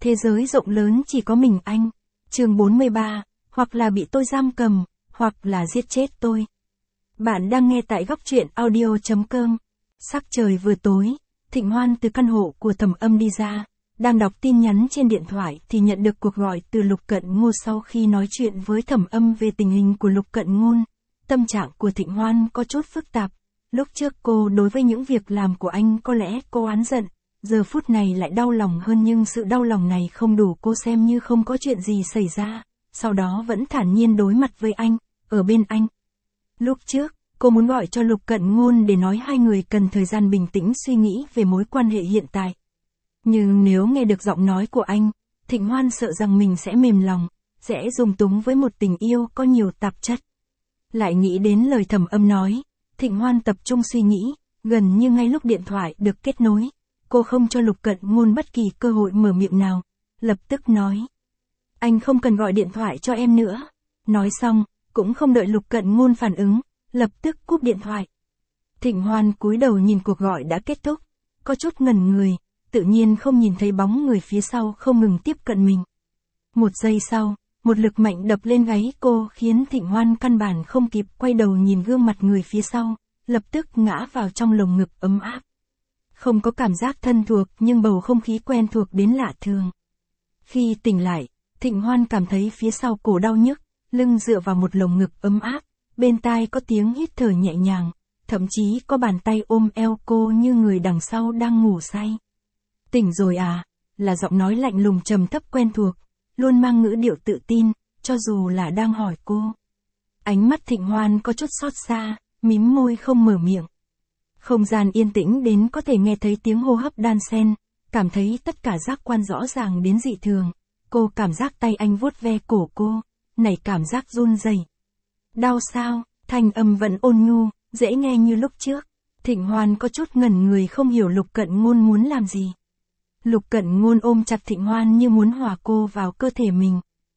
Thế giới rộng lớn chỉ có mình anh. Chương 43, hoặc là bị tôi giam cầm, hoặc là giết chết tôi. Bạn đang nghe tại góc truyện audio.com. Sắc trời vừa tối, Thịnh Hoan từ căn hộ của Thẩm Âm đi ra, đang đọc tin nhắn trên điện thoại thì nhận được cuộc gọi từ Lục Cận Ngôn. Sau khi nói chuyện với Thẩm Âm về tình hình của Lục Cận Ngôn, tâm trạng của Thịnh Hoan có chút phức tạp. Lúc trước cô đối với những việc làm của anh có lẽ cô oán giận, giờ phút này lại đau lòng hơn, nhưng sự đau lòng này không đủ, cô xem như không có chuyện gì xảy ra, sau đó vẫn thản nhiên đối mặt với anh, ở bên anh. Lúc trước, cô muốn gọi cho Lục Cận Ngôn để nói hai người cần thời gian bình tĩnh suy nghĩ về mối quan hệ hiện tại. Nhưng nếu nghe được giọng nói của anh, Thịnh Hoan sợ rằng mình sẽ mềm lòng, sẽ dung túng với một tình yêu có nhiều tạp chất. Lại nghĩ đến lời Thẩm Âm nói, Thịnh Hoan tập trung suy nghĩ, gần như ngay lúc điện thoại được kết nối, cô không cho Lục Cận Ngôn bất kỳ cơ hội mở miệng nào, lập tức nói. Anh không cần gọi điện thoại cho em nữa. Nói xong, cũng không đợi Lục Cận Ngôn phản ứng, lập tức cúp điện thoại. Thịnh Hoan cúi đầu nhìn cuộc gọi đã kết thúc, có chút ngẩn người, tự nhiên không nhìn thấy bóng người phía sau không ngừng tiếp cận mình. Một giây sau, một lực mạnh đập lên gáy cô khiến Thịnh Hoan căn bản không kịp quay đầu nhìn gương mặt người phía sau, lập tức ngã vào trong lồng ngực ấm áp. Không có cảm giác thân thuộc nhưng bầu không khí quen thuộc đến lạ thường. Khi tỉnh lại, Thịnh Hoan cảm thấy phía sau cổ đau nhức, lưng dựa vào một lồng ngực ấm áp, bên tai có tiếng hít thở nhẹ nhàng, thậm chí có bàn tay ôm eo cô như người đằng sau đang ngủ say. Tỉnh rồi à? Là giọng nói lạnh lùng trầm thấp quen thuộc, luôn mang ngữ điệu tự tin, cho dù là đang hỏi cô. Ánh mắt Thịnh Hoan có chút xót xa, mím môi không mở miệng. Không gian yên tĩnh đến có thể nghe thấy tiếng hô hấp đan xen, cảm thấy tất cả giác quan rõ ràng đến dị thường. Cô cảm giác tay anh vuốt ve cổ cô, nảy cảm giác run rẩy. Đau sao? Thanh âm vẫn ôn nhu, dễ nghe như lúc trước. Thịnh Hoan có chút ngẩn người không hiểu Lục Cận Ngôn muốn làm gì. Lục Cận Ngôn ôm chặt Thịnh Hoan như muốn hòa cô vào cơ thể mình.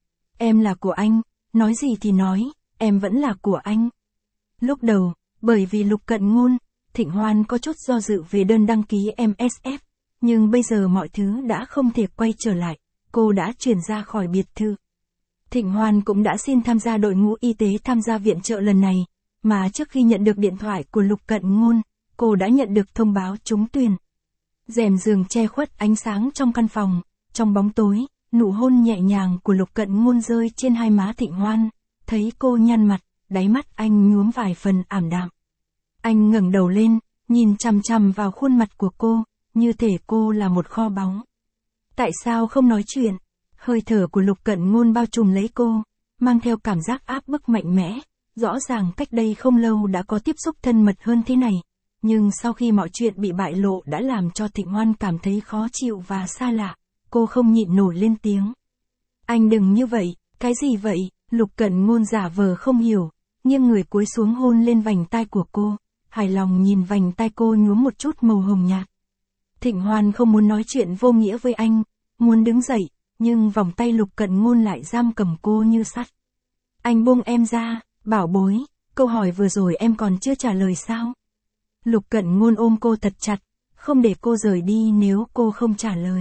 Em là của anh, nói gì thì nói, em vẫn là của anh. Lúc đầu, bởi vì Lục Cận Ngôn, Thịnh Hoan có chút do dự về đơn đăng ký MSF, nhưng bây giờ mọi thứ đã không thể quay trở lại, cô đã chuyển ra khỏi biệt thự. Thịnh Hoan cũng đã xin tham gia đội ngũ y tế tham gia viện trợ lần này, mà trước khi nhận được điện thoại của Lục Cận Ngôn, cô đã nhận được thông báo trúng tuyển. Rèm giường che khuất ánh sáng trong căn phòng, trong bóng tối, nụ hôn nhẹ nhàng của Lục Cận Ngôn rơi trên hai má Thịnh Hoan, thấy cô nhăn mặt, đáy mắt anh nhuốm vài phần ảm đạm. Anh ngẩng đầu lên, nhìn chằm chằm vào khuôn mặt của cô, như thể cô là một kho báu. Tại sao không nói chuyện? Hơi thở của Lục Cận Ngôn bao trùm lấy cô, mang theo cảm giác áp bức mạnh mẽ, rõ ràng cách đây không lâu đã có tiếp xúc thân mật hơn thế này, nhưng sau khi mọi chuyện bị bại lộ đã làm cho Thịnh Hoan cảm thấy khó chịu và xa lạ, cô không nhịn nổi lên tiếng. Anh đừng như vậy, cái gì vậy? Lục Cận Ngôn giả vờ không hiểu, nghiêng người cúi xuống hôn lên vành tai của cô, hài lòng nhìn vành tai cô nhuốm một chút màu hồng nhạt. Thịnh Hoan không muốn nói chuyện vô nghĩa với anh, muốn đứng dậy, nhưng vòng tay Lục Cận Ngôn lại giam cầm cô như sắt. Anh buông em ra, bảo bối, câu hỏi vừa rồi em còn chưa trả lời sao? Lục Cận Ngôn ôm cô thật chặt, không để cô rời đi nếu cô không trả lời.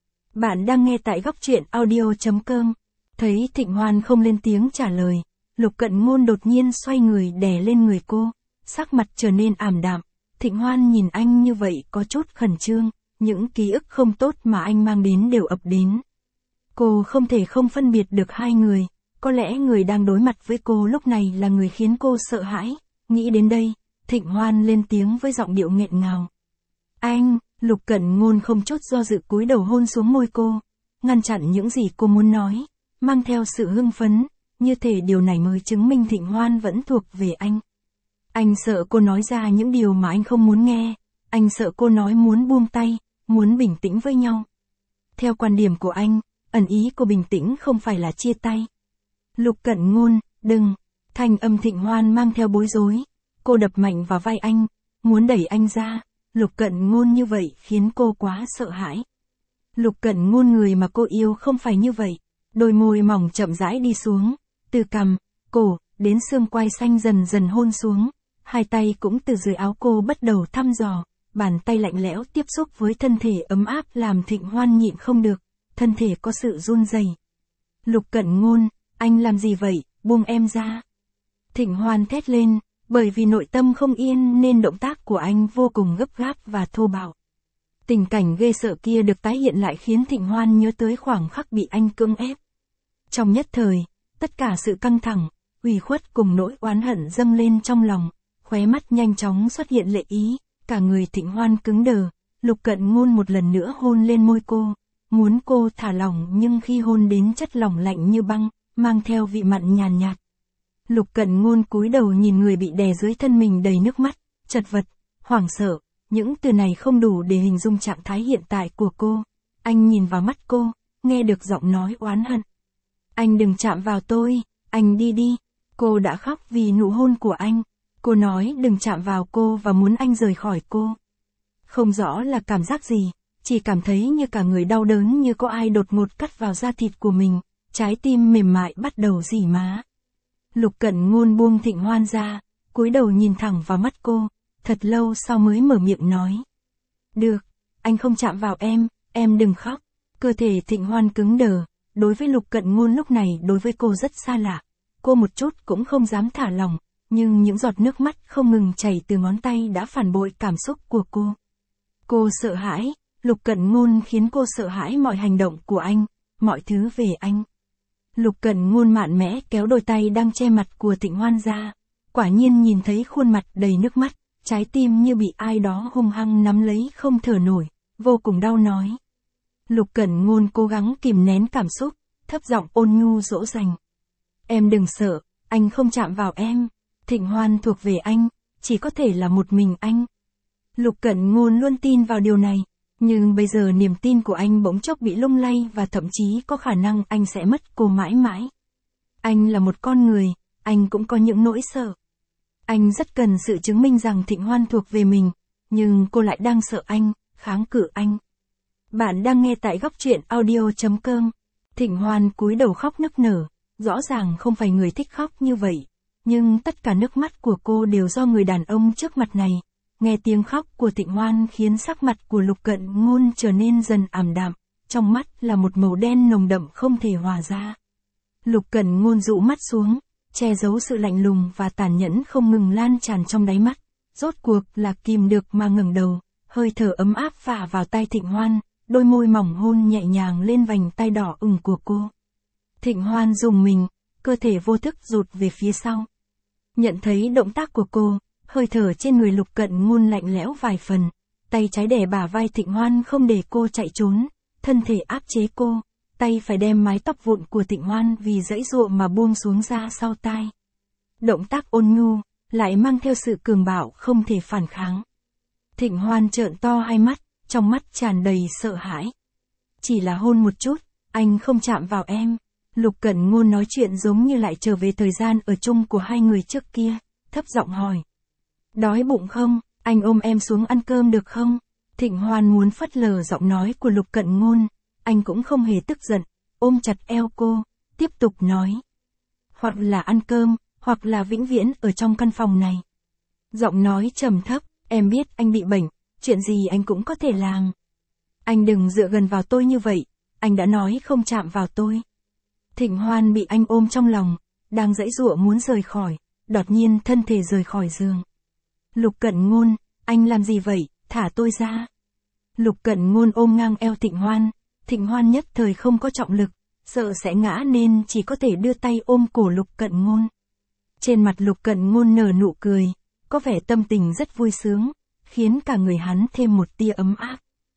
Bạn đang nghe tại góc truyện audio.com. Thấy Thịnh Hoan không lên tiếng trả lời, Lục Cận Ngôn đột nhiên xoay người đè lên người cô, sắc mặt trở nên ảm đạm. Thịnh Hoan nhìn anh như vậy có chút khẩn trương, những ký ức không tốt mà anh mang đến đều ập đến. Cô không thể không phân biệt được hai người, có lẽ người đang đối mặt với cô lúc này là người khiến cô sợ hãi. Nghĩ đến đây, Thịnh Hoan lên tiếng với giọng điệu nghẹn ngào. Anh, Lục Cận Ngôn không chút do dự cúi đầu hôn xuống môi cô, ngăn chặn những gì cô muốn nói, mang theo sự hưng phấn, như thể điều này mới chứng minh Thịnh Hoan vẫn thuộc về anh. Anh sợ cô nói ra những điều mà anh không muốn nghe, anh sợ cô nói muốn buông tay, muốn bình tĩnh với nhau. Theo quan điểm của anh, ẩn ý của bình tĩnh không phải là chia tay. Lục Cận Ngôn, đừng, thanh âm Thịnh Hoan mang theo bối rối, cô đập mạnh vào vai anh, muốn đẩy anh ra, Lục Cận Ngôn như vậy khiến cô quá sợ hãi. Lục Cận Ngôn người mà cô yêu không phải như vậy, đôi môi mỏng chậm rãi đi xuống, từ cằm, cổ, đến xương quai xanh dần dần hôn xuống, hai tay cũng từ dưới áo cô bắt đầu thăm dò, bàn tay lạnh lẽo tiếp xúc với thân thể ấm áp làm Thịnh Hoan nhịn không được, thân thể có sự run rẩy. Lục Cẩn Ngôn, anh làm gì vậy, buông em ra. Thịnh Hoan thét lên, bởi vì nội tâm không yên nên động tác của anh vô cùng gấp gáp và thô bạo. Tình cảnh ghê sợ kia được tái hiện lại khiến Thịnh Hoan nhớ tới khoảng khắc bị anh cưỡng ép. Trong nhất thời, tất cả sự căng thẳng, ủy khuất cùng nỗi oán hận dâng lên trong lòng, khóe mắt nhanh chóng xuất hiện lệ ý, cả người Thịnh Hoan cứng đờ. Lục Cẩn Ngôn một lần nữa hôn lên môi cô, muốn cô thả lỏng nhưng khi hôn đến chất lỏng lạnh như băng, mang theo vị mặn nhàn nhạt. Lục Cẩn Ngôn cúi đầu nhìn người bị đè dưới thân mình đầy nước mắt, chật vật, hoảng sợ, những từ này không đủ để hình dung trạng thái hiện tại của cô. Anh nhìn vào mắt cô, nghe được giọng nói oán hận. Anh đừng chạm vào tôi, anh đi đi. Cô đã khóc vì nụ hôn của anh. Cô nói đừng chạm vào cô và muốn anh rời khỏi cô. Không rõ là cảm giác gì, chỉ cảm thấy như cả người đau đớn như có ai đột ngột cắt vào da thịt của mình, trái tim mềm mại bắt đầu rỉ má. Lục Cẩn Ngôn buông Thịnh Hoan ra, cúi đầu nhìn thẳng vào mắt cô, thật lâu sau mới mở miệng nói. Được, anh không chạm vào em đừng khóc. Cơ thể Thịnh Hoan cứng đờ, đối với Lục Cẩn Ngôn lúc này đối với cô rất xa lạ. Cô một chút cũng không dám thả lỏng, nhưng những giọt nước mắt không ngừng chảy từ ngón tay đã phản bội cảm xúc của cô. Cô sợ hãi, Lục Cẩn Ngôn khiến cô sợ hãi mọi hành động của anh, mọi thứ về anh. Lục Cẩn Ngôn mạnh mẽ kéo đôi tay đang che mặt của Thịnh Hoan ra, quả nhiên nhìn thấy khuôn mặt đầy nước mắt, trái tim như bị ai đó hung hăng nắm lấy không thở nổi, vô cùng đau nói. Lục Cẩn Ngôn cố gắng kìm nén cảm xúc, thấp giọng ôn nhu dỗ dành. Em đừng sợ, anh không chạm vào em, Thịnh Hoan thuộc về anh, chỉ có thể là một mình anh. Lục Cẩn Ngôn luôn tin vào điều này, nhưng bây giờ niềm tin của anh bỗng chốc bị lung lay và thậm chí có khả năng anh sẽ mất cô mãi mãi. Anh là một con người, anh cũng có những nỗi sợ. Anh rất cần sự chứng minh rằng Thịnh Hoan thuộc về mình, nhưng cô lại đang sợ anh, kháng cự anh. Bạn đang nghe tại góc truyện audio.com. Thịnh Hoan cúi đầu khóc nức nở, rõ ràng không phải người thích khóc như vậy, nhưng tất cả nước mắt của cô đều do người đàn ông trước mặt này. Nghe tiếng khóc của Thịnh Hoan khiến sắc mặt của Lục Cẩn Ngôn trở nên dần ảm đạm, trong mắt là một màu đen nồng đậm không thể hòa ra. Lục Cẩn Ngôn dụ mắt xuống, che giấu sự lạnh lùng và tàn nhẫn không ngừng lan tràn trong đáy mắt, rốt cuộc là kìm được mà ngẩng đầu, hơi thở ấm áp phả vào tay Thịnh Hoan, đôi môi mỏng hôn nhẹ nhàng lên vành tay đỏ ửng của cô. Thịnh Hoan rùng mình, cơ thể vô thức rụt về phía sau. Nhận thấy động tác của cô, hơi thở trên người Lục Cẩn Ngôn lạnh lẽo vài phần, tay trái đè bả vai Thịnh Hoan không để cô chạy trốn, thân thể áp chế cô, tay phải đem mái tóc vụn của Thịnh Hoan vì giãy giụa mà buông xuống ra sau tai. Động tác ôn nhu, lại mang theo sự cường bạo không thể phản kháng. Thịnh Hoan trợn to hai mắt, trong mắt tràn đầy sợ hãi. Chỉ là hôn một chút, anh không chạm vào em. Lục Cẩn Ngôn nói chuyện giống như lại trở về thời gian ở chung của hai người trước kia, thấp giọng hỏi. Đói bụng không, anh ôm em xuống ăn cơm được không? Thịnh Hoan muốn phớt lờ giọng nói của Lục Cẩn Ngôn, anh cũng không hề tức giận, ôm chặt eo cô, tiếp tục nói. Hoặc là ăn cơm, hoặc là vĩnh viễn ở trong căn phòng này. Giọng nói trầm thấp, em biết anh bị bệnh, chuyện gì anh cũng có thể làm. Anh đừng dựa gần vào tôi như vậy, anh đã nói không chạm vào tôi. Thịnh Hoan bị anh ôm trong lòng, đang giãy giụa muốn rời khỏi, đột nhiên thân thể rời khỏi giường. Lục Cẩn Ngôn, anh làm gì vậy, thả tôi ra. Lục Cẩn Ngôn ôm ngang eo Thịnh Hoan nhất thời không có trọng lực, sợ sẽ ngã nên chỉ có thể đưa tay ôm cổ Lục Cẩn Ngôn. Trên mặt Lục Cẩn Ngôn nở nụ cười, có vẻ tâm tình rất vui sướng, khiến cả người hắn thêm một tia ấm áp.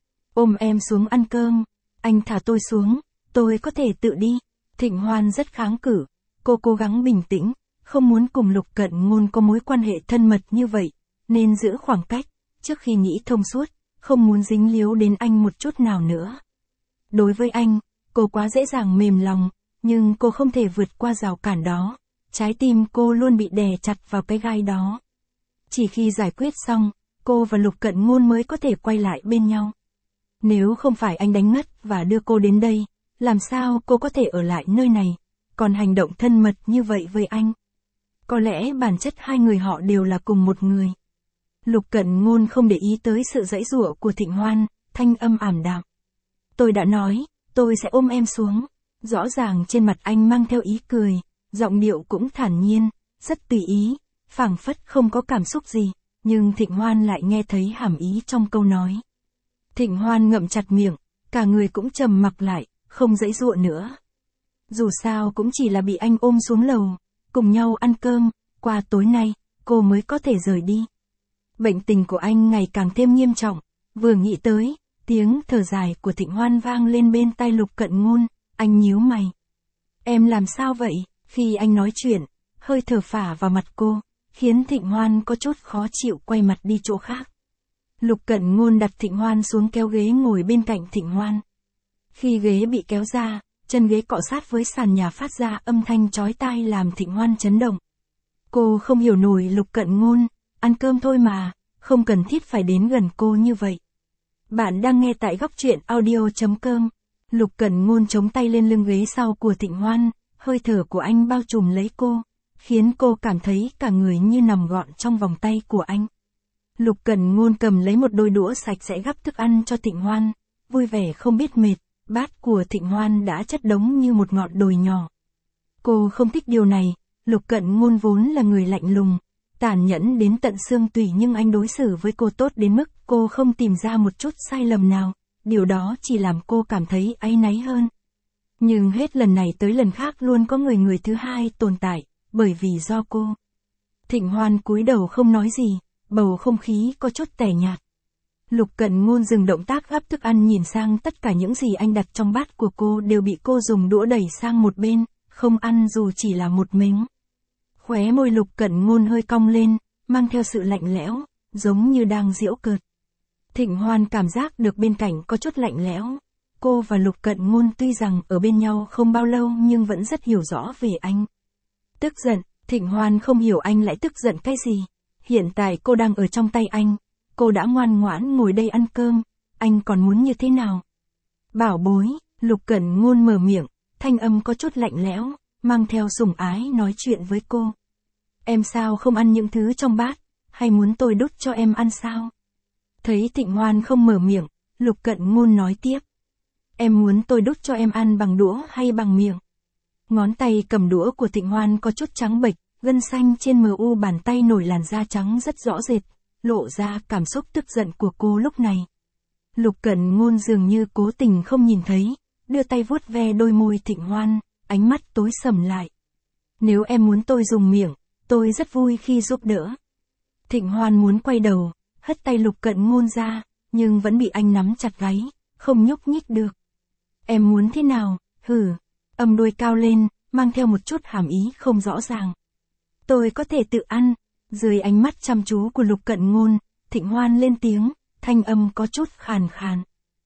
Ôm em xuống ăn cơm, anh thả tôi xuống, tôi có thể tự đi. Thịnh Hoan rất kháng cự, cô cố gắng bình tĩnh, không muốn cùng Lục Cẩn Ngôn có mối quan hệ thân mật như vậy, nên giữ khoảng cách, trước khi nghĩ thông suốt, không muốn dính líu đến anh một chút nào nữa. Đối với anh, cô quá dễ dàng mềm lòng, nhưng cô không thể vượt qua rào cản đó, trái tim cô luôn bị đè chặt vào cái gai đó. Chỉ khi giải quyết xong, cô và Lục Cẩn Ngôn mới có thể quay lại bên nhau. Nếu không phải anh đánh ngất và đưa cô đến đây, làm sao cô có thể ở lại nơi này, còn hành động thân mật như vậy với anh? Có lẽ bản chất hai người họ đều là cùng một người. Lục Cẩn Ngôn không để ý tới sự giãy giụa của Thịnh Hoan, thanh âm ảm đạm. Tôi đã nói, tôi sẽ ôm em xuống. Rõ ràng trên mặt anh mang theo ý cười, giọng điệu cũng thản nhiên, rất tùy ý, phảng phất không có cảm xúc gì, nhưng Thịnh Hoan lại nghe thấy hàm ý trong câu nói. Thịnh Hoan ngậm chặt miệng, cả người cũng trầm mặc lại, không giãy giụa nữa. Dù sao cũng chỉ là bị anh ôm xuống lầu, cùng nhau ăn cơm, qua tối nay, cô mới có thể rời đi. Bệnh tình của anh ngày càng thêm nghiêm trọng, vừa nghĩ tới, tiếng thở dài của Thịnh Hoan vang lên bên tai Lục Cận Ngôn, anh nhíu mày. Em làm sao vậy? Khi anh nói chuyện, hơi thở phả vào mặt cô, khiến Thịnh Hoan có chút khó chịu quay mặt đi chỗ khác. Lục Cận Ngôn đặt Thịnh Hoan xuống kéo ghế ngồi bên cạnh Thịnh Hoan. Khi ghế bị kéo ra, chân ghế cọ sát với sàn nhà phát ra âm thanh chói tai làm Thịnh Hoan chấn động. Cô không hiểu nổi Lục Cận Ngôn, ăn cơm thôi mà, không cần thiết phải đến gần cô như vậy. Bạn đang nghe tại góc truyện audio.com. Lục Cận Ngôn chống tay lên lưng ghế sau của Thịnh Hoan, hơi thở của anh bao trùm lấy cô, khiến cô cảm thấy cả người như nằm gọn trong vòng tay của anh. Lục Cận Ngôn cầm lấy một đôi đũa sạch sẽ gắp thức ăn cho Thịnh Hoan, vui vẻ không biết mệt, bát của Thịnh Hoan đã chất đống như một ngọn đồi nhỏ. Cô không thích điều này, Lục Cận Ngôn vốn là người lạnh lùng, tàn nhẫn đến tận xương tủy nhưng anh đối xử với cô tốt đến mức cô không tìm ra một chút sai lầm nào, điều đó chỉ làm cô cảm thấy áy náy hơn. Nhưng hết lần này tới lần khác luôn có người thứ hai tồn tại, bởi vì do cô. Thịnh Hoan cúi đầu không nói gì, bầu không khí có chút tẻ nhạt. Lục Cận Ngôn dừng động tác gắp thức ăn nhìn sang tất cả những gì anh đặt trong bát của cô đều bị cô dùng đũa đẩy sang một bên, không ăn dù chỉ là một miếng. Khóe môi Lục Cận Ngôn hơi cong lên, mang theo sự lạnh lẽo, giống như đang giễu cợt. Thịnh Hoan cảm giác được bên cạnh có chút lạnh lẽo. Cô và Lục Cận Ngôn tuy rằng ở bên nhau không bao lâu nhưng vẫn rất hiểu rõ về anh. Tức giận, Thịnh Hoan không hiểu anh lại tức giận cái gì. Hiện tại cô đang ở trong tay anh. Cô đã ngoan ngoãn ngồi đây ăn cơm, anh còn muốn như thế nào? Bảo bối, Lục Cận Ngôn mở miệng, thanh âm có chút lạnh lẽo, mang theo sủng ái nói chuyện với cô. Em sao không ăn những thứ trong bát, hay muốn tôi đút cho em ăn sao? Thấy Thịnh Hoan không mở miệng, Lục Cận Ngôn nói tiếp. Em muốn tôi đút cho em ăn bằng đũa hay bằng miệng? Ngón tay cầm đũa của Thịnh Hoan có chút trắng bệch, gân xanh trên mu bàn tay nổi làn da trắng rất rõ rệt, lộ ra cảm xúc tức giận của cô lúc này. Lục Cận Ngôn dường như cố tình không nhìn thấy, đưa tay vuốt ve đôi môi Thịnh Hoan, ánh mắt tối sầm lại. Nếu em muốn tôi dùng miệng, tôi rất vui khi giúp đỡ. Thịnh Hoan muốn quay đầu, hất tay Lục Cận Ngôn ra, nhưng vẫn bị anh nắm chặt gáy, không nhúc nhích được. Em muốn thế nào? Hử. Âm đuôi cao lên, mang theo một chút hàm ý không rõ ràng. Tôi có thể tự ăn. Dưới ánh mắt chăm chú của Lục Cận Ngôn, Thịnh Hoan lên tiếng, thanh âm có chút khàn khàn.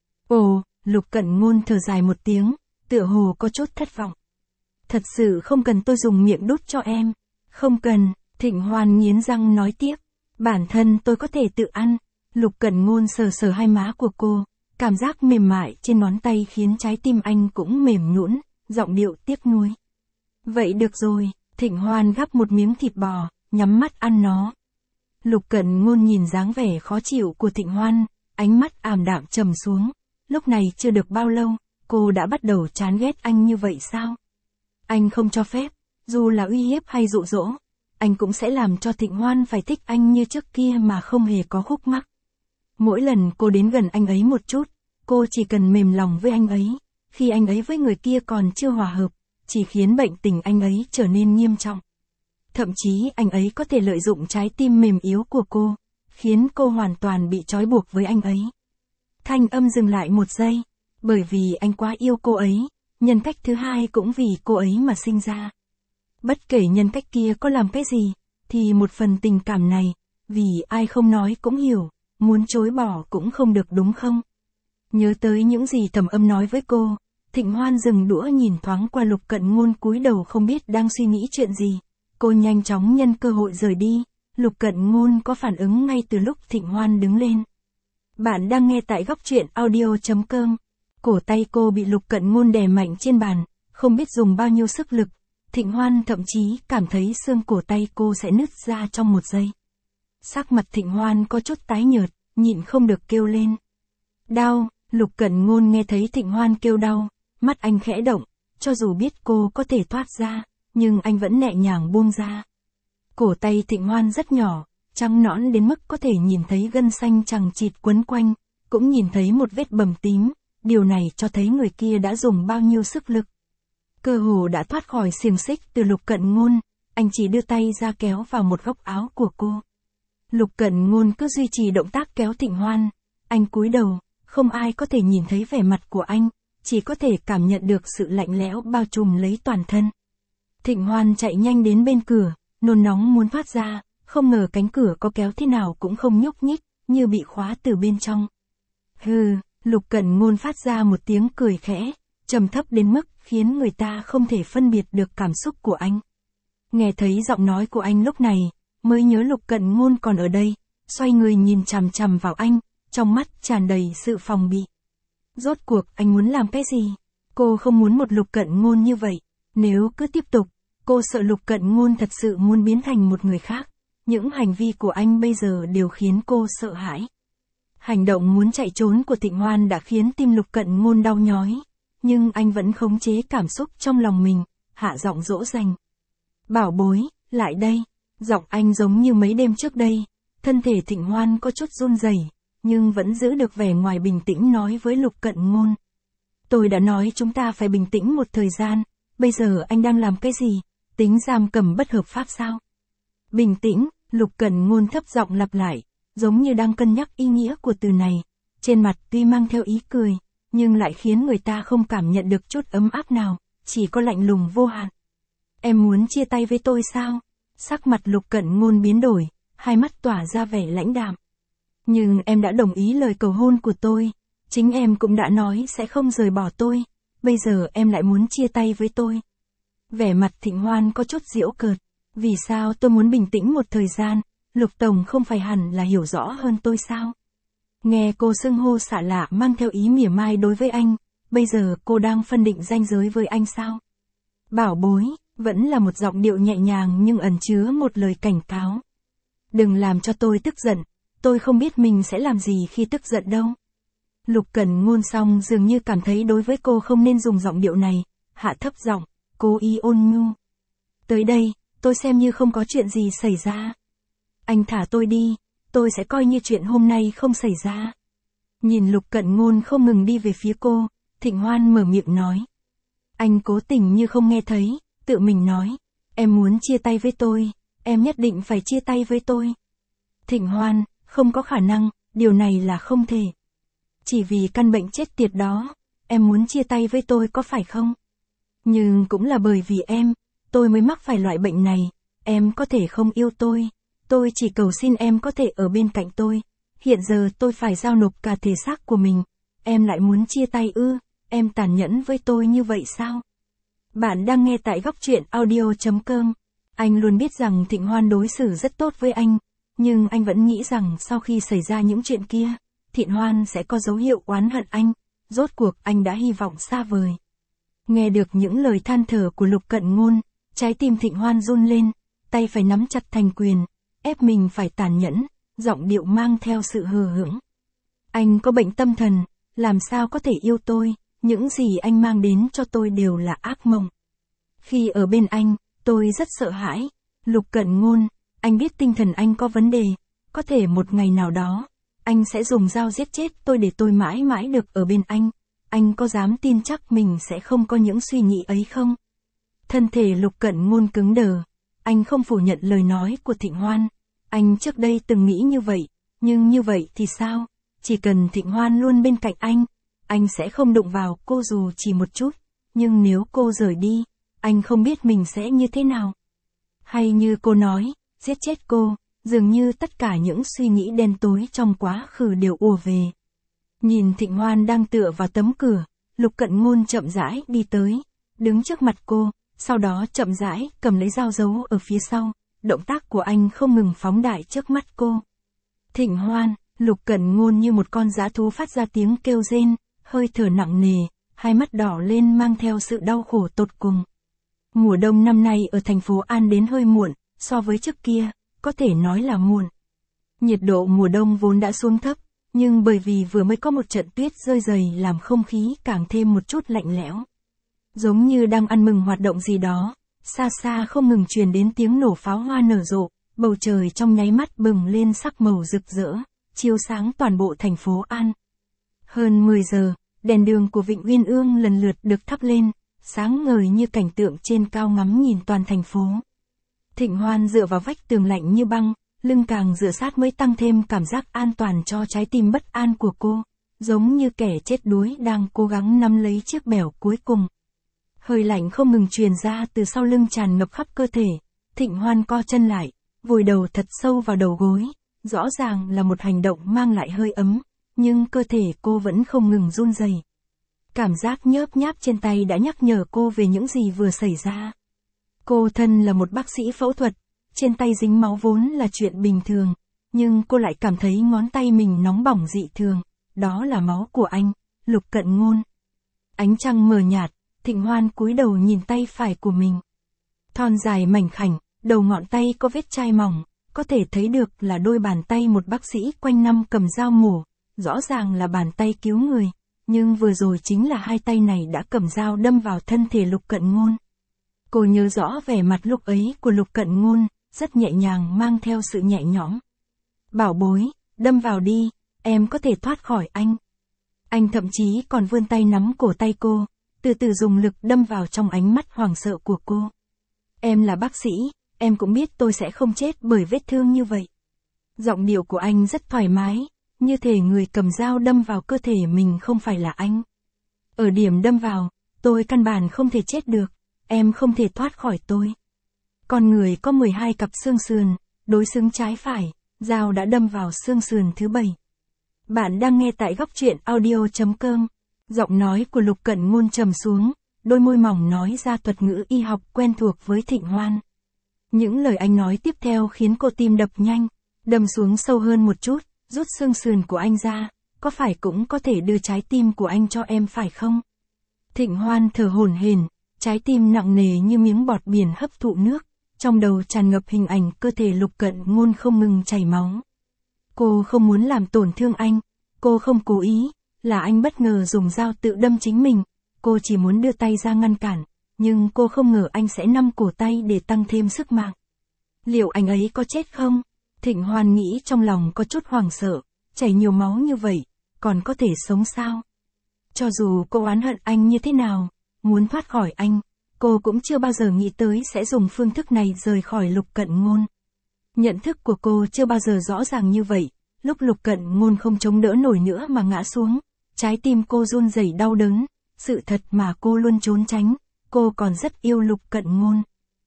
Ồ, Lục Cận Ngôn thở dài một tiếng, tựa hồ có chút thất vọng. Thật sự không cần tôi dùng miệng đút cho em. Không cần, Thịnh Hoan nghiến răng nói tiếp. Bản thân tôi có thể tự ăn. Lục Cận Ngôn sờ sờ hai má của cô, cảm giác mềm mại trên ngón tay khiến trái tim anh cũng mềm nhũn, giọng điệu tiếc nuối. Vậy được rồi, Thịnh Hoan gắp một miếng thịt bò, nhắm mắt ăn nó. Lục Cận Ngôn nhìn dáng vẻ khó chịu của Thịnh Hoan, ánh mắt ảm đạm trầm xuống. Lúc này chưa được bao lâu, cô đã bắt đầu chán ghét anh như vậy sao? Anh không cho phép, dù là uy hiếp hay dụ dỗ, anh cũng sẽ làm cho Thịnh Hoan phải thích anh như trước kia mà không hề có khúc mắc. Mỗi lần cô đến gần anh ấy một chút, cô chỉ cần mềm lòng với anh ấy, khi anh ấy với người kia còn chưa hòa hợp, chỉ khiến bệnh tình anh ấy trở nên nghiêm trọng. Thậm chí anh ấy có thể lợi dụng trái tim mềm yếu của cô, khiến cô hoàn toàn bị trói buộc với anh ấy. Thanh âm dừng lại một giây, bởi vì anh quá yêu cô ấy, nhân cách thứ hai cũng vì cô ấy mà sinh ra. Bất kể nhân cách kia có làm cái gì, thì một phần tình cảm này, vì ai không nói cũng hiểu, muốn chối bỏ cũng không được đúng không? Nhớ tới những gì Thẩm Âm nói với cô, Thịnh Hoan dừng đũa nhìn thoáng qua Lục Cận Ngôn cúi đầu không biết đang suy nghĩ chuyện gì. Cô nhanh chóng nhân cơ hội rời đi, Lục Cận Ngôn có phản ứng ngay từ lúc Thịnh Hoan đứng lên. Bạn đang nghe tại góc truyện audio.com. Cổ tay cô bị Lục Cận Ngôn đè mạnh trên bàn, không biết dùng bao nhiêu sức lực. Thịnh Hoan thậm chí cảm thấy xương cổ tay cô sẽ nứt ra trong một giây. Sắc mặt Thịnh Hoan có chút tái nhợt, nhịn không được kêu lên. Đau, Lục Cận Ngôn nghe thấy Thịnh Hoan kêu đau, Mắt anh khẽ động, cho dù biết cô có thể thoát ra, nhưng anh vẫn nhẹ nhàng buông ra. Cổ tay Thịnh Hoan rất nhỏ, trắng nõn đến mức có thể nhìn thấy gân xanh chằng chịt quấn quanh, cũng nhìn thấy một vết bầm tím, điều này cho thấy người kia đã dùng bao nhiêu sức lực. Cơ hồ đã thoát khỏi xiềng xích từ Lục Cận Ngôn, anh chỉ đưa tay ra kéo vào một góc áo của cô. Lục Cận Ngôn cứ duy trì động tác kéo Thịnh Hoan, anh cúi đầu, không ai có thể nhìn thấy vẻ mặt của anh, chỉ có thể cảm nhận được sự lạnh lẽo bao trùm lấy toàn thân. Thịnh Hoan chạy nhanh đến bên cửa, nôn nóng muốn thoát ra, không ngờ cánh cửa có kéo thế nào cũng không nhúc nhích, như bị khóa từ bên trong. Hừ, Lục Cận Ngôn phát ra một tiếng cười khẽ, trầm thấp đến mức khiến người ta không thể phân biệt được cảm xúc của anh. Nghe thấy giọng nói của anh lúc này, mới nhớ Lục Cận Ngôn còn ở đây, xoay người nhìn chằm chằm vào anh, trong mắt tràn đầy sự phòng bị. Rốt cuộc anh muốn làm cái gì? Cô không muốn một Lục Cận Ngôn như vậy, nếu cứ tiếp tục, cô sợ Lục Cận Ngôn thật sự muốn biến thành một người khác. Những hành vi của anh bây giờ đều khiến cô sợ hãi. Hành động muốn chạy trốn của Thịnh Hoan đã khiến tim Lục Cận Ngôn đau nhói, nhưng anh vẫn khống chế cảm xúc trong lòng mình, hạ giọng dỗ dành. Bảo bối, lại đây. Giọng anh giống như mấy đêm trước đây, thân thể Thịnh Hoan có chút run rẩy, nhưng vẫn giữ được vẻ ngoài bình tĩnh nói với Lục Cận Ngôn. Tôi đã nói chúng ta phải bình tĩnh một thời gian, bây giờ anh đang làm cái gì? Tính giam cầm bất hợp pháp sao? Bình tĩnh, Lục Cận Ngôn thấp giọng lặp lại, giống như đang cân nhắc ý nghĩa của từ này, trên mặt tuy mang theo ý cười, nhưng lại khiến người ta không cảm nhận được chút ấm áp nào, chỉ có lạnh lùng vô hạn. Em muốn chia tay với tôi sao? Sắc mặt Lục Cận Ngôn biến đổi, hai mắt tỏa ra vẻ lãnh đạm. Nhưng em đã đồng ý lời cầu hôn của tôi, chính em cũng đã nói sẽ không rời bỏ tôi, bây giờ em lại muốn chia tay với tôi. Vẻ mặt Thịnh Hoan có chút giễu cợt, vì sao tôi muốn bình tĩnh một thời gian, Lục Tổng không phải hẳn là hiểu rõ hơn tôi sao? Nghe cô xưng hô xạ lạ mang theo ý mỉa mai đối với anh, bây giờ cô đang phân định ranh giới với anh sao? Bảo bối, vẫn là một giọng điệu nhẹ nhàng nhưng ẩn chứa một lời cảnh cáo. Đừng làm cho tôi tức giận, tôi không biết mình sẽ làm gì khi tức giận đâu. Lục Cận Ngôn xong dường như cảm thấy đối với cô không nên dùng giọng điệu này, hạ thấp giọng, cố ý ôn nhu. Tới đây, tôi xem như không có chuyện gì xảy ra. Anh thả tôi đi, tôi sẽ coi như chuyện hôm nay không xảy ra. Nhìn Lục Cận Ngôn không ngừng đi về phía cô, Thịnh Hoan mở miệng nói. Anh cố tình như không nghe thấy, tự mình nói, em muốn chia tay với tôi, em nhất định phải chia tay với tôi. Thịnh Hoan, không có khả năng, điều này là không thể. Chỉ vì căn bệnh chết tiệt đó, em muốn chia tay với tôi có phải không? Nhưng cũng là bởi vì em, tôi mới mắc phải loại bệnh này, em có thể không yêu tôi chỉ cầu xin em có thể ở bên cạnh tôi. Hiện giờ tôi phải giao nộp cả thể xác của mình, em lại muốn chia tay ư, em tàn nhẫn với tôi như vậy sao? Bạn đang nghe tại góc truyện audio.com. Anh luôn biết rằng Thịnh Hoan đối xử rất tốt với anh, nhưng anh vẫn nghĩ rằng sau khi xảy ra những chuyện kia, Thịnh Hoan sẽ có dấu hiệu oán hận anh, rốt cuộc anh đã hy vọng xa vời. Nghe được những lời than thở của Lục Cận Ngôn, trái tim Thịnh Hoan run lên, tay phải nắm chặt thành quyền, ép mình phải tàn nhẫn, giọng điệu mang theo sự hờ hững. Anh có bệnh tâm thần, làm sao có thể yêu tôi, những gì anh mang đến cho tôi đều là ác mộng. Khi ở bên anh, tôi rất sợ hãi. Lục Cận Ngôn, anh biết tinh thần anh có vấn đề, có thể một ngày nào đó, anh sẽ dùng dao giết chết tôi để tôi mãi mãi được ở bên anh có dám tin chắc mình sẽ không có những suy nghĩ ấy không? Thân thể Lục Cận Ngôn cứng đờ, anh không phủ nhận lời nói của Thịnh Hoan, anh trước đây từng nghĩ như vậy, nhưng như vậy thì sao? Chỉ cần Thịnh Hoan luôn bên cạnh anh sẽ không đụng vào cô dù chỉ một chút, nhưng nếu cô rời đi, anh không biết mình sẽ như thế nào. Hay như cô nói, giết chết cô, dường như tất cả những suy nghĩ đen tối trong quá khứ đều ùa về. Nhìn Thịnh Hoan đang tựa vào tấm cửa, Lục Cận Ngôn chậm rãi đi tới, đứng trước mặt cô, sau đó chậm rãi cầm lấy dao giấu ở phía sau, động tác của anh không ngừng phóng đại trước mắt cô. Thịnh Hoan, Lục Cận Ngôn như một con dã thú phát ra tiếng kêu rên, hơi thở nặng nề, hai mắt đỏ lên mang theo sự đau khổ tột cùng. Mùa đông năm nay ở thành phố An đến hơi muộn, so với trước kia, có thể nói là muộn. Nhiệt độ mùa đông vốn đã xuống thấp, nhưng bởi vì vừa mới có một trận tuyết rơi dày làm không khí càng thêm một chút lạnh lẽo. Giống như đang ăn mừng hoạt động gì đó, xa xa không ngừng truyền đến tiếng nổ pháo hoa nở rộ, bầu trời trong nháy mắt bừng lên sắc màu rực rỡ, chiếu sáng toàn bộ thành phố An. Hơn 10 giờ, đèn đường của Vịnh Uyên Ương lần lượt được thắp lên, sáng ngời như cảnh tượng trên cao ngắm nhìn toàn thành phố. Thịnh Hoan dựa vào vách tường lạnh như băng, lưng càng dựa sát mới tăng thêm cảm giác an toàn cho trái tim bất an của cô, giống như kẻ chết đuối đang cố gắng nắm lấy chiếc bẻo cuối cùng. Hơi lạnh không ngừng truyền ra từ sau lưng tràn ngập khắp cơ thể, Thịnh Hoan co chân lại, vùi đầu thật sâu vào đầu gối, rõ ràng là một hành động mang lại hơi ấm, nhưng cơ thể cô vẫn không ngừng run rẩy. Cảm giác nhớp nháp trên tay đã nhắc nhở cô về những gì vừa xảy ra. Cô thân là một bác sĩ phẫu thuật, trên tay dính máu vốn là chuyện bình thường, nhưng cô lại cảm thấy ngón tay mình nóng bỏng dị thường, đó là máu của anh, Lục Cận Ngôn. Ánh trăng mờ nhạt, Thịnh Hoan cúi đầu nhìn tay phải của mình. Thon dài mảnh khảnh, đầu ngón tay có vết chai mỏng, có thể thấy được là đôi bàn tay một bác sĩ quanh năm cầm dao mổ, rõ ràng là bàn tay cứu người, nhưng vừa rồi chính là hai tay này đã cầm dao đâm vào thân thể Lục Cận Ngôn. Cô nhớ rõ vẻ mặt lúc ấy của Lục Cận Ngôn, rất nhẹ nhàng mang theo sự nhẹ nhõm. Bảo bối, đâm vào đi, em có thể thoát khỏi anh. Anh thậm chí còn vươn tay nắm cổ tay cô, từ từ dùng lực đâm vào trong ánh mắt hoảng sợ của cô. Em là bác sĩ, em cũng biết tôi sẽ không chết bởi vết thương như vậy. Giọng điệu của anh rất thoải mái, như thể người cầm dao đâm vào cơ thể mình không phải là anh. Ở điểm đâm vào, tôi căn bản không thể chết được, em không thể thoát khỏi tôi. Con người có 12 cặp xương sườn, đối xứng trái phải, dao đã đâm vào xương sườn thứ 7. Bạn đang nghe tại góc truyện audio.com. Giọng nói của Lục Cận Ngôn trầm xuống, đôi môi mỏng nói ra thuật ngữ y học quen thuộc với Thịnh Hoan. Những lời anh nói tiếp theo khiến cô tim đập nhanh, đâm xuống sâu hơn một chút, rút xương sườn của anh ra, có phải cũng có thể đưa trái tim của anh cho em phải không? Thịnh Hoan thở hổn hển, trái tim nặng nề như miếng bọt biển hấp thụ nước, trong đầu tràn ngập hình ảnh cơ thể Lục Cận Ngôn không ngừng chảy máu. Cô không muốn làm tổn thương anh, cô không cố ý, là anh bất ngờ dùng dao tự đâm chính mình, cô chỉ muốn đưa tay ra ngăn cản, nhưng cô không ngờ anh sẽ nắm cổ tay để tăng thêm sức mạnh. Liệu anh ấy có chết không? Thịnh Hoan nghĩ trong lòng có chút hoảng sợ, chảy nhiều máu như vậy, còn có thể sống sao? Cho dù cô oán hận anh như thế nào, muốn thoát khỏi anh, cô cũng chưa bao giờ nghĩ tới sẽ dùng phương thức này rời khỏi Lục Cận Ngôn. Nhận thức của cô chưa bao giờ rõ ràng như vậy, lúc Lục Cận Ngôn không chống đỡ nổi nữa mà ngã xuống, trái tim cô run rẩy đau đớn, sự thật mà cô luôn trốn tránh, cô còn rất yêu Lục Cận Ngôn.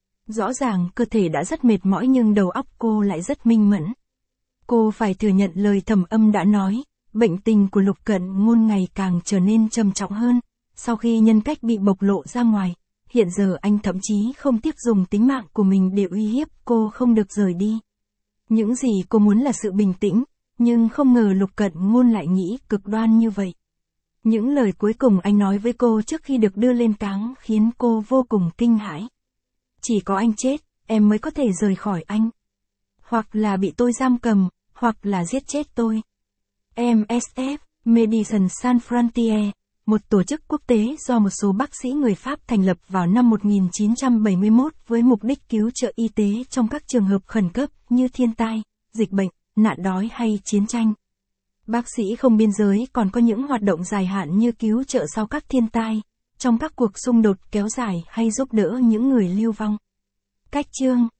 Rõ ràng cơ thể đã rất mệt mỏi nhưng đầu óc cô lại rất minh mẫn. Cô phải thừa nhận lời thẩm âm đã nói, bệnh tình của Lục Cận Ngôn ngày càng trở nên trầm trọng hơn, sau khi nhân cách bị bộc lộ ra ngoài, hiện giờ anh thậm chí không tiếc dùng tính mạng của mình để uy hiếp cô không được rời đi. Những gì cô muốn là sự bình tĩnh, nhưng không ngờ Lục Cận Ngôn lại nghĩ cực đoan như vậy. Những lời cuối cùng anh nói với cô trước khi được đưa lên cáng khiến cô vô cùng kinh hãi. Chỉ có anh chết, em mới có thể rời khỏi anh. Hoặc là bị tôi giam cầm, hoặc là giết chết tôi. MSF, Medicine Sans Frontières, một tổ chức quốc tế do một số bác sĩ người Pháp thành lập vào năm 1971 với mục đích cứu trợ y tế trong các trường hợp khẩn cấp như thiên tai, dịch bệnh, nạn đói hay chiến tranh. Bác sĩ không biên giới còn có những hoạt động dài hạn như cứu trợ sau các thiên tai, trong các cuộc xung đột kéo dài hay giúp đỡ những người lưu vong. Cách chương